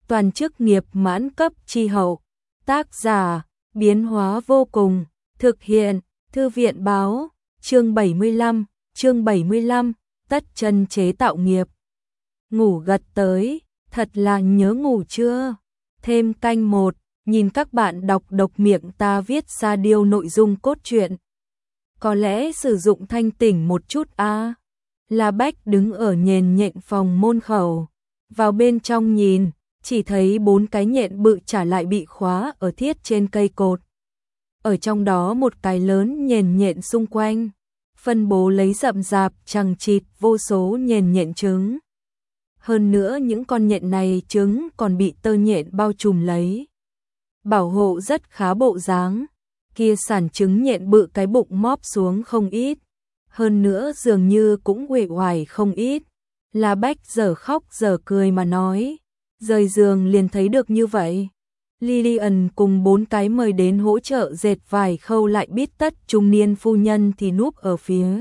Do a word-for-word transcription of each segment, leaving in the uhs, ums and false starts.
toàn chức nghiệp mãn cấp chi hậu. Tác giả, biến hóa vô cùng, thực hiện, Thư viện báo, chương bảy mươi lăm, chương bảy mươi lăm, tất chân chế tạo nghiệp. Ngủ gật tới, thật là nhớ ngủ chưa? Thêm canh một, nhìn các bạn đọc độc miệng ta viết ra điều nội dung cốt truyện. Có lẽ sử dụng thanh tỉnh một chút a. À. La Bách đứng ở nhền nhện phòng môn khẩu, vào bên trong nhìn, chỉ thấy bốn cái nhện bự trả lại bị khóa ở thiết trên cây cột. Ở trong đó một cái lớn nhền nhện xung quanh, phân bố lấy rậm rạp chằng chịt vô số nhền nhện trứng. Hơn nữa những con nhện này trứng còn bị tơ nhện bao trùm lấy. Bảo hộ rất khá bộ dáng, kia sản trứng nhện bự cái bụng móp xuống không ít. Hơn nữa dường như cũng uể oải không ít. La Bách giờ khóc giờ cười mà nói, rời giường liền thấy được như vậy. Lillian cùng bốn cái mời đến hỗ trợ dệt vải khâu lại bít tất trung niên phu nhân thì núp ở phía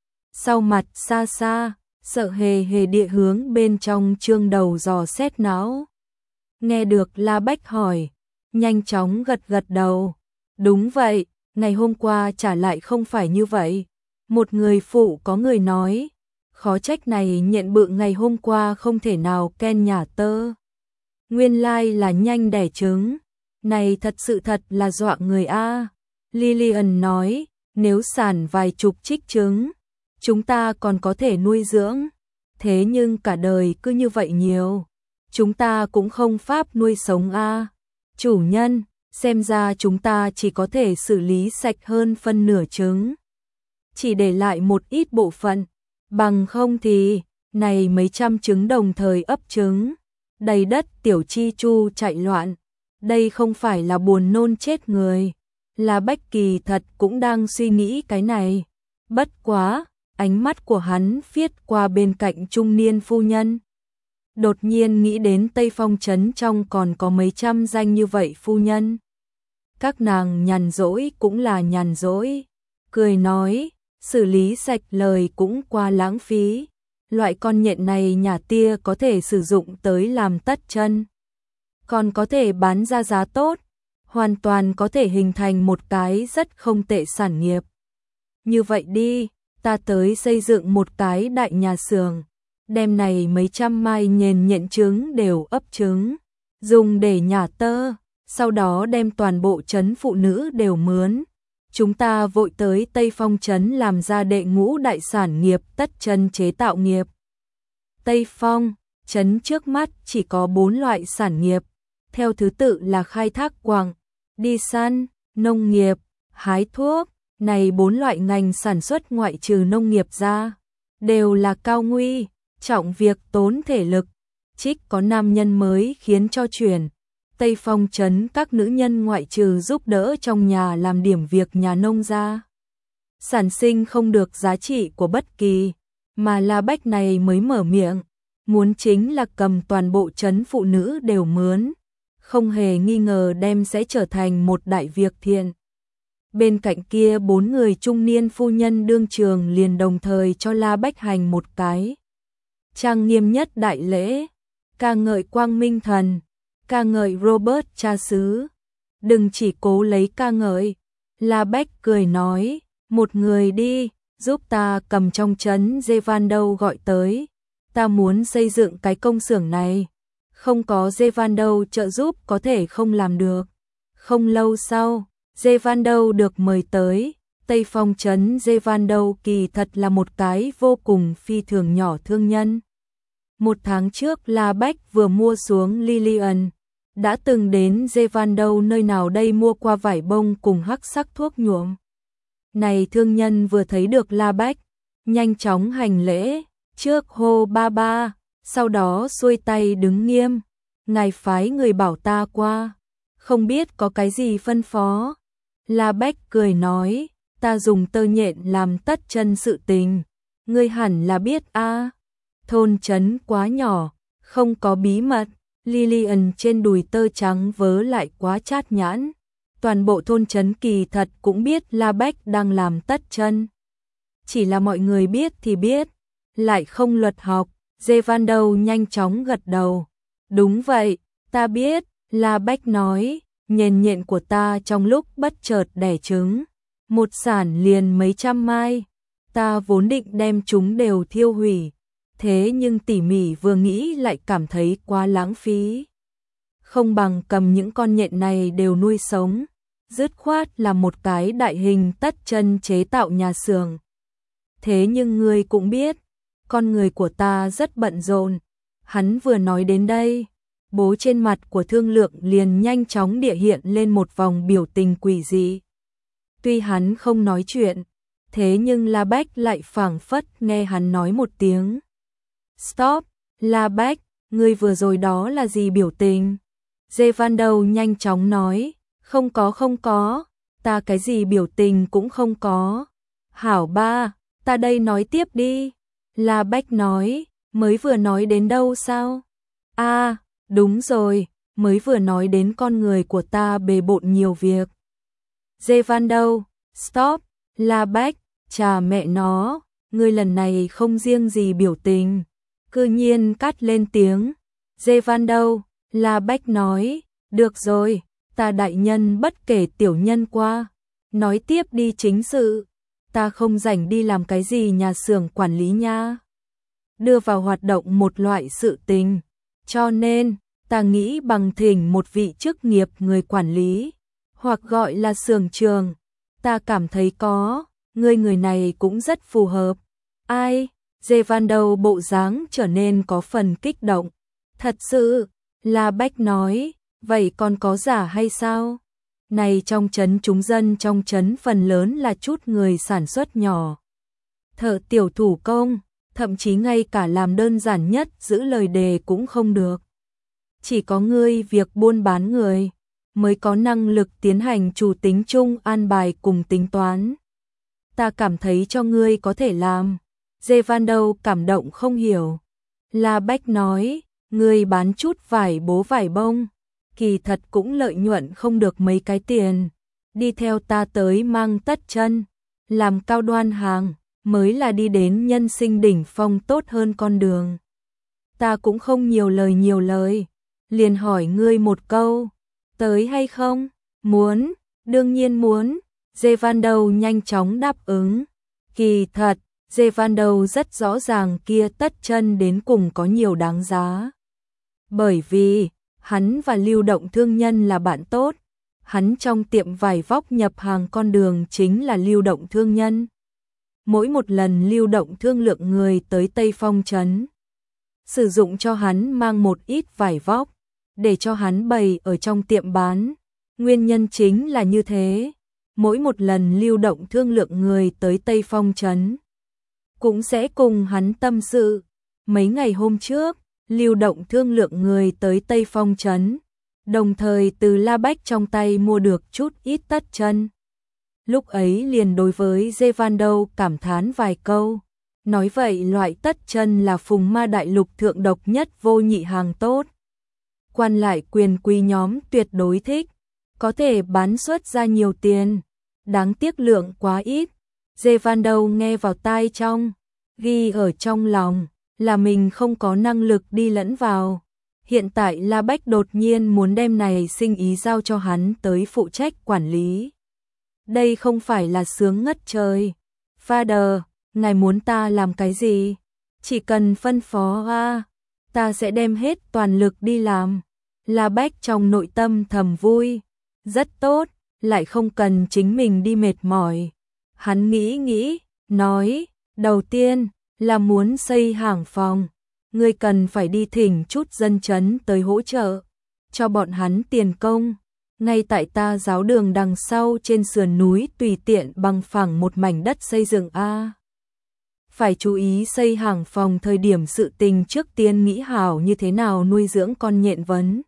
sau mặt xa xa, sợ hề hề địa hướng bên trong trương đầu dò xét não. Nghe được La Bách hỏi, nhanh chóng gật gật đầu. Đúng vậy, ngày hôm qua trả lại không phải như vậy. Một người phụ có người nói, khó trách này nhện bự ngày hôm qua không thể nào ken nhả tơ. Nguyên lai là nhanh đẻ trứng, này thật sự thật là dọa người a. Lillian nói, nếu sản vài chục trích trứng, chúng ta còn có thể nuôi dưỡng. Thế nhưng cả đời cứ như vậy nhiều, chúng ta cũng không pháp nuôi sống a. Chủ nhân, xem ra chúng ta chỉ có thể xử lý sạch hơn phân nửa trứng. Chỉ để lại một ít bộ phận, bằng không thì, này mấy trăm trứng đồng thời ấp trứng, đầy đất tiểu chi chu chạy loạn, đây không phải là buồn nôn chết người. Là Bách Kỳ thật cũng đang suy nghĩ cái này, bất quá, ánh mắt của hắn phiết qua bên cạnh trung niên phu nhân. Đột nhiên nghĩ đến Tây Phong trấn trong còn có mấy trăm danh như vậy phu nhân. Các nàng nhàn rỗi cũng là nhàn rỗi, cười nói, xử lý sạch lời cũng qua lãng phí. Loại con nhện này nhà tia có thể sử dụng tới làm tất chân, còn có thể bán ra giá tốt, hoàn toàn có thể hình thành một cái rất không tệ sản nghiệp. Như vậy đi, ta tới xây dựng một cái đại nhà xưởng, đem này mấy trăm mai nhện nhện trứng đều ấp trứng, dùng để nhả tơ, sau đó đem toàn bộ trấn phụ nữ đều mướn. Chúng ta vội tới Tây Phong trấn làm ra đệ ngũ đại sản nghiệp tất chân chế tạo nghiệp. Tây Phong trấn trước mắt chỉ có bốn loại sản nghiệp, theo thứ tự là khai thác quặng, đi săn, nông nghiệp, hái thuốc. Này bốn loại ngành sản xuất ngoại trừ nông nghiệp ra, đều là cao nguy, trọng việc tốn thể lực, trích có nam nhân mới khiến cho chuyển. Tây Phong trấn các nữ nhân ngoại trừ giúp đỡ trong nhà làm điểm việc nhà nông ra, sản sinh không được giá trị của bất kỳ, mà La Bách này mới mở miệng, muốn chính là cầm toàn bộ trấn phụ nữ đều mướn, không hề nghi ngờ đem sẽ trở thành một đại việc thiện. Bên cạnh kia bốn người trung niên phu nhân đương trường liền đồng thời cho La Bách hành một cái trang nghiêm nhất đại lễ, ca ngợi Quang Minh Thần, ca ngợi Robert cha xứ. Đừng chỉ cố lấy ca ngợi. La Bách cười nói, một người đi, giúp ta cầm trong trấn Zevando gọi tới. Ta muốn xây dựng cái công xưởng này, không có Zevando trợ giúp có thể không làm được. Không lâu sau, Zevando được mời tới. Tây Phong trấn Zevando kỳ thật là một cái vô cùng phi thường nhỏ thương nhân. Một tháng trước La Bách vừa mua xuống Lillian, đã từng đến Zevando nơi nào đây mua qua vải bông cùng hắc sắc thuốc nhuộm. Này thương nhân vừa thấy được La Bách, nhanh chóng hành lễ, trước hô ba ba, sau đó xuôi tay đứng nghiêm. Ngài phái người bảo ta qua, không biết có cái gì phân phó. La Bách cười nói, ta dùng tơ nhện làm tất chân sự tình, ngươi hẳn là biết a. Thôn trấn quá nhỏ, không có bí mật. Lillian trên đùi tơ trắng vớ lại quá chát nhãn. Toàn bộ thôn trấn kỳ thật cũng biết La Bách đang làm tất chân. Chỉ là mọi người biết thì biết, lại không luật học. Zevando nhanh chóng gật đầu. Đúng vậy, Ta biết, La Bách nói, nhện nhện của ta trong lúc bất chợt đẻ trứng, một sản liền mấy trăm mai, ta vốn định đem chúng đều thiêu hủy, thế nhưng tỉ mỉ vừa nghĩ lại cảm thấy quá lãng phí. Không bằng cầm những con nhện này đều nuôi sống, dứt khoát là một cái đại hình tất chân chế tạo nhà xưởng. Thế nhưng ngươi cũng biết, con người của ta rất bận rộn. Hắn vừa nói đến đây, bố trên mặt của Thương Lượng liền nhanh chóng địa hiện lên một vòng biểu tình quỷ dị. Tuy hắn không nói chuyện, thế nhưng La Bách lại phảng phất nghe hắn nói một tiếng. Stop, La Bách, ngươi vừa rồi đó là gì biểu tình? Dê Van Đầu nhanh chóng nói, không có không có, ta cái gì biểu tình cũng không có. Hảo ba, ta đây nói tiếp đi. La Bách nói, mới vừa nói đến đâu sao? À, đúng rồi, mới vừa nói đến con người của ta bề bộn nhiều việc. Dê Van Đầu, stop, La Bách, chà mẹ nó, ngươi lần này không riêng gì biểu tình, cư nhiên cắt lên tiếng. Dê Van Đầu, La Bách nói, được rồi, ta đại nhân bất kể tiểu nhân qua, nói tiếp đi chính sự, ta không rảnh đi làm cái gì nhà xưởng quản lý nha. Đưa vào hoạt động một loại sự tình, cho nên, ta nghĩ bằng thỉnh một vị chức nghiệp người quản lý, hoặc gọi là xưởng trường, ta cảm thấy có, người người này cũng rất phù hợp. Ai? Dê Van Đầu bộ dáng trở nên có phần kích động. Thật sự, La Bách nói, vậy còn có giả hay sao? Này trong trấn chúng dân trong trấn phần lớn là chút người sản xuất nhỏ. Thợ tiểu thủ công, thậm chí ngay cả làm đơn giản nhất giữ lời đề cũng không được. Chỉ có ngươi việc buôn bán người, mới có năng lực tiến hành chủ tính chung an bài cùng tính toán. Ta cảm thấy cho ngươi có thể làm. Dê Van Đầu cảm động không hiểu. La Bách nói, ngươi bán chút vải bố vải bông, kỳ thật cũng lợi nhuận không được mấy cái tiền. Đi theo ta tới Mang Tất Chân, làm cao đoan hàng, mới là đi đến nhân sinh đỉnh phong tốt hơn con đường. Ta cũng không nhiều lời nhiều lời, liền hỏi ngươi một câu, tới hay không? Muốn, đương nhiên muốn. Dê Van Đầu nhanh chóng đáp ứng. Kỳ thật, Dê Van Đầu rất rõ ràng kia Tất Chân đến cùng có nhiều đáng giá. Bởi vì, hắn và Lưu Động thương nhân là bạn tốt, hắn trong tiệm vải vóc nhập hàng con đường chính là Lưu Động thương nhân. Mỗi một lần Lưu Động thương lượng người tới Tây Phong trấn, sử dụng cho hắn mang một ít vải vóc, để cho hắn bày ở trong tiệm bán. Nguyên nhân chính là như thế, mỗi một lần Lưu Động thương lượng người tới Tây Phong trấn, cũng sẽ cùng hắn tâm sự. Mấy ngày hôm trước, Lưu Động thương lượng người tới Tây Phong trấn, đồng thời từ La Bách trong tay mua được chút ít Tất Chân. Lúc ấy liền đối với Dê Van Đầu cảm thán vài câu, nói vậy loại Tất Chân là phùng ma đại lục thượng độc nhất vô nhị hàng tốt. Quan lại quyền quý nhóm tuyệt đối thích, có thể bán xuất ra nhiều tiền, đáng tiếc lượng quá ít. Dê Van Đầu nghe vào tai trong, ghi ở trong lòng, là mình không có năng lực đi lẫn vào. Hiện tại La Bách đột nhiên muốn đem này sinh ý giao cho hắn tới phụ trách quản lý. Đây không phải là sướng ngất trời. Father, ngài muốn ta làm cái gì? Chỉ cần phân phó a, ta sẽ đem hết toàn lực đi làm. La Bách trong nội tâm thầm vui. Rất tốt, lại không cần chính mình đi mệt mỏi. Hắn nghĩ nghĩ, nói, đầu tiên là muốn xây hàng phòng, ngươi cần phải đi thỉnh chút dân chấn tới hỗ trợ, cho bọn hắn tiền công. Ngay tại ta giáo đường đằng sau trên sườn núi tùy tiện bằng phẳng một mảnh đất xây dựng a. Phải chú ý xây hàng phòng thời điểm sự tình trước tiên nghĩ hảo như thế nào nuôi dưỡng con nhện vấn.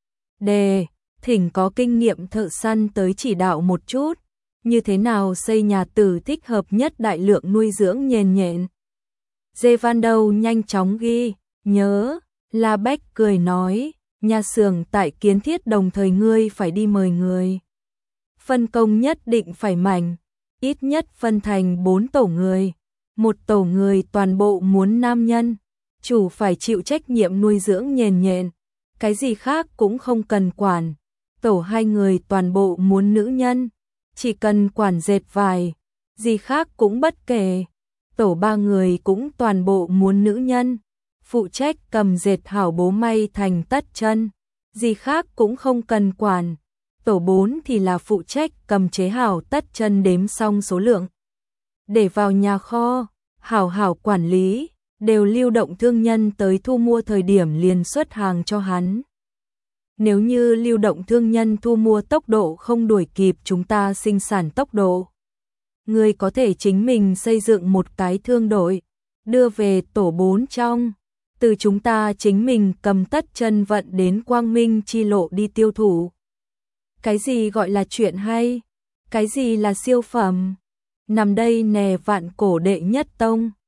Đề, thỉnh có kinh nghiệm thợ săn tới chỉ đạo một chút, như thế nào xây nhà tử thích hợp nhất đại lượng nuôi dưỡng nhện nhện. Dê Van Đầu nhanh chóng ghi, nhớ, La Bách cười nói, nhà xưởng tại kiến thiết đồng thời ngươi phải đi mời người. Phân công nhất định phải mảnh, ít nhất phân thành bốn tổ người. Một tổ người toàn bộ muốn nam nhân, chủ phải chịu trách nhiệm nuôi dưỡng nhện nhện, cái gì khác cũng không cần quản. Tổ hai người toàn bộ muốn nữ nhân, chỉ cần quản dệt vải, gì khác cũng bất kể. Tổ ba người cũng toàn bộ muốn nữ nhân, phụ trách cầm dệt hảo bố may thành tất chân, gì khác cũng không cần quản. Tổ bốn thì là phụ trách cầm chế hảo tất chân, đếm xong số lượng để vào nhà kho, hảo hảo quản lý, đều lưu động thương nhân tới thu mua thời điểm liền xuất hàng cho hắn. Nếu như lưu động thương nhân thu mua tốc độ không đuổi kịp chúng ta sinh sản tốc độ, người có thể chính mình xây dựng một cái thương đội, đưa về tổ bốn trong, từ chúng ta chính mình cầm tất chân vận đến Quang Minh chi lộ đi tiêu thụ. Cái gì gọi là chuyện hay? Cái gì là siêu phẩm? Nằm đây nè vạn cổ đệ nhất tông.